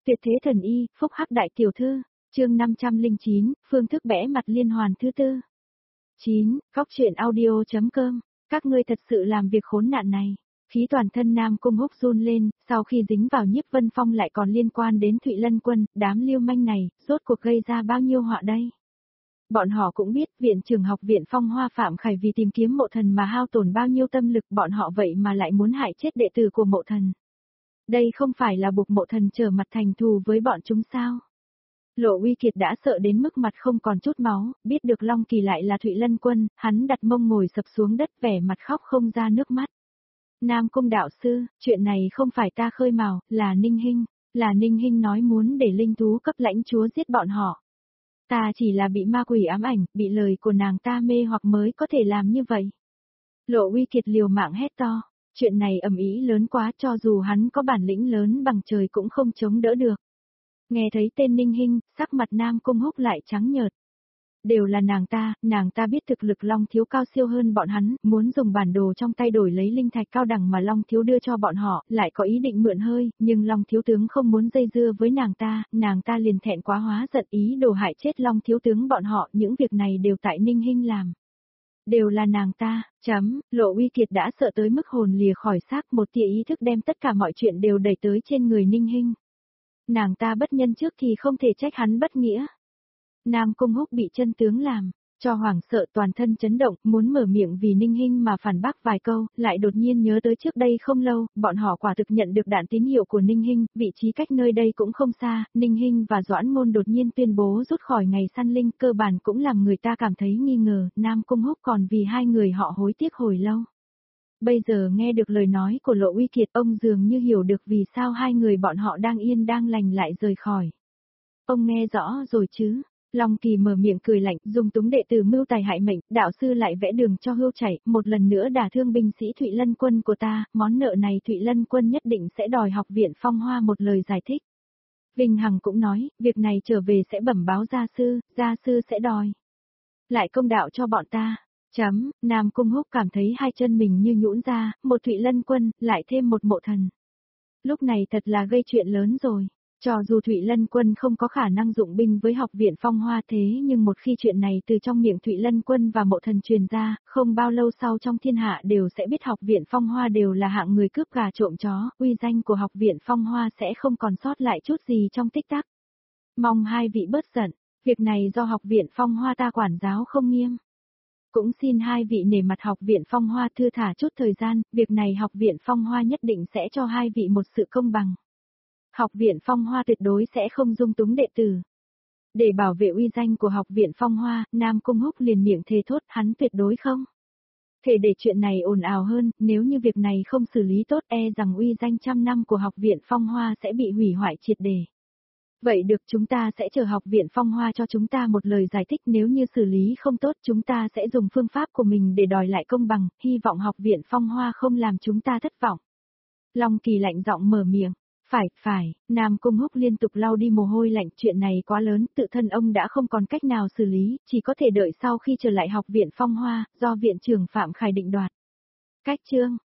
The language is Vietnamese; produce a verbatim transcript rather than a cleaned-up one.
Tuyệt thế thần y, phúc hắc đại tiểu thư, chương năm trăm lẻ chín, phương thức bẽ mặt liên hoàn thứ tư. chín. Góc truyện audio.com, các ngươi thật sự làm việc khốn nạn này. Khí toàn thân Nam Cung Húc run lên, sau khi dính vào Nhiếp Vân Phong lại còn liên quan đến Thụy Lân Quân, đám lưu manh này, rốt cuộc gây ra bao nhiêu họa đây. Bọn họ cũng biết viện trường học viện Phong Hoa Phạm Khải vì tìm kiếm mộ thần mà hao tổn bao nhiêu tâm lực, bọn họ vậy mà lại muốn hại chết đệ tử của mộ thần. Đây không phải là buộc mộ thần trở mặt thành thù với bọn chúng sao? Lộ Uy Kiệt đã sợ đến mức mặt không còn chút máu, biết được Long Kỳ lại là Thụy Lân Quân, hắn đặt mông ngồi sập xuống đất vẻ mặt khóc không ra nước mắt. Nam Cung đạo sư, chuyện này không phải ta khơi mào, là Ninh Hinh, là Ninh Hinh nói muốn để linh thú cấp lãnh chúa giết bọn họ. Ta chỉ là bị ma quỷ ám ảnh, bị lời của nàng ta mê hoặc mới có thể làm như vậy. Lộ Uy Kiệt liều mạng hét to, chuyện này ầm ĩ lớn quá, cho dù hắn có bản lĩnh lớn bằng trời cũng không chống đỡ được. Nghe thấy tên Ninh Hinh, sắc mặt Nam Cung Húc lại trắng nhợt. Đều là nàng ta, nàng ta biết thực lực Long Thiếu cao siêu hơn bọn hắn, muốn dùng bản đồ trong tay đổi lấy linh thạch cao đẳng mà Long Thiếu đưa cho bọn họ, lại có ý định mượn hơi, nhưng Long Thiếu tướng không muốn dây dưa với nàng ta, nàng ta liền thẹn quá hóa giận ý đồ hại chết Long Thiếu tướng bọn họ, những việc này đều tại Ninh Hinh làm. Đều là nàng ta, chấm, Lộ Uy Kiệt đã sợ tới mức hồn lìa khỏi xác, một tia ý thức đem tất cả mọi chuyện đều đẩy tới trên người Ninh Hinh. Nàng ta bất nhân trước thì không thể trách hắn bất nghĩa. Nam Cung Húc bị chân tướng làm cho hoảng sợ, toàn thân chấn động, muốn mở miệng vì Ninh Hinh mà phản bác vài câu, lại đột nhiên nhớ tới trước đây không lâu, bọn họ quả thực nhận được đạn tín hiệu của Ninh Hinh, vị trí cách nơi đây cũng không xa, Ninh Hinh và Doãn Ngôn đột nhiên tuyên bố rút khỏi ngày săn linh, cơ bản cũng làm người ta cảm thấy nghi ngờ, Nam Cung Húc còn vì hai người họ hối tiếc hồi lâu. Bây giờ nghe được lời nói của Lộ Uy Kiệt, ông dường như hiểu được vì sao hai người bọn họ đang yên đang lành lại rời khỏi. Ông nghe rõ rồi chứ? Long Kỳ mở miệng cười lạnh, dùng túng đệ tử mưu tài hại mệnh, đạo sư lại vẽ đường cho hươu chảy, một lần nữa đả thương binh sĩ Thụy Lân Quân của ta, món nợ này Thụy Lân Quân nhất định sẽ đòi học viện Phong Hoa một lời giải thích. Vinh Hằng cũng nói, việc này trở về sẽ bẩm báo gia sư, gia sư sẽ đòi lại công đạo cho bọn ta. Chấm, Nam Cung Húc cảm thấy hai chân mình như nhũn ra, một Thụy Lân Quân, lại thêm một mộ thần. Lúc này thật là gây chuyện lớn rồi. Cho dù Thụy Lân Quân không có khả năng dụng binh với học viện Phong Hoa thế nhưng một khi chuyện này từ trong miệng Thụy Lân Quân và mộ thần truyền ra, không bao lâu sau trong thiên hạ đều sẽ biết học viện Phong Hoa đều là hạng người cướp gà trộm chó, uy danh của học viện Phong Hoa sẽ không còn sót lại chút gì trong tích tắc. Mong hai vị bớt giận, việc này do học viện Phong Hoa ta quản giáo không nghiêm. Cũng xin hai vị nể mặt học viện Phong Hoa thư thả chút thời gian, việc này học viện Phong Hoa nhất định sẽ cho hai vị một sự công bằng. Học viện Phong Hoa tuyệt đối sẽ không dung túng đệ tử. Để bảo vệ uy danh của học viện Phong Hoa, Nam Cung Húc liền miệng thề thốt hắn tuyệt đối không thể để chuyện này ồn ào hơn, nếu như việc này không xử lý tốt e rằng uy danh trăm năm của học viện Phong Hoa sẽ bị hủy hoại triệt để. Vậy được, chúng ta sẽ chờ học viện Phong Hoa cho chúng ta một lời giải thích, nếu như xử lý không tốt chúng ta sẽ dùng phương pháp của mình để đòi lại công bằng, hy vọng học viện Phong Hoa không làm chúng ta thất vọng. Long Kỳ lạnh giọng mở miệng. Phải, phải, Nam Cung Húc liên tục lau đi mồ hôi lạnh, chuyện này quá lớn, tự thân ông đã không còn cách nào xử lý, chỉ có thể đợi sau khi trở lại học viện Phong Hoa, do viện trưởng Phạm Khải định đoạt. Cách chương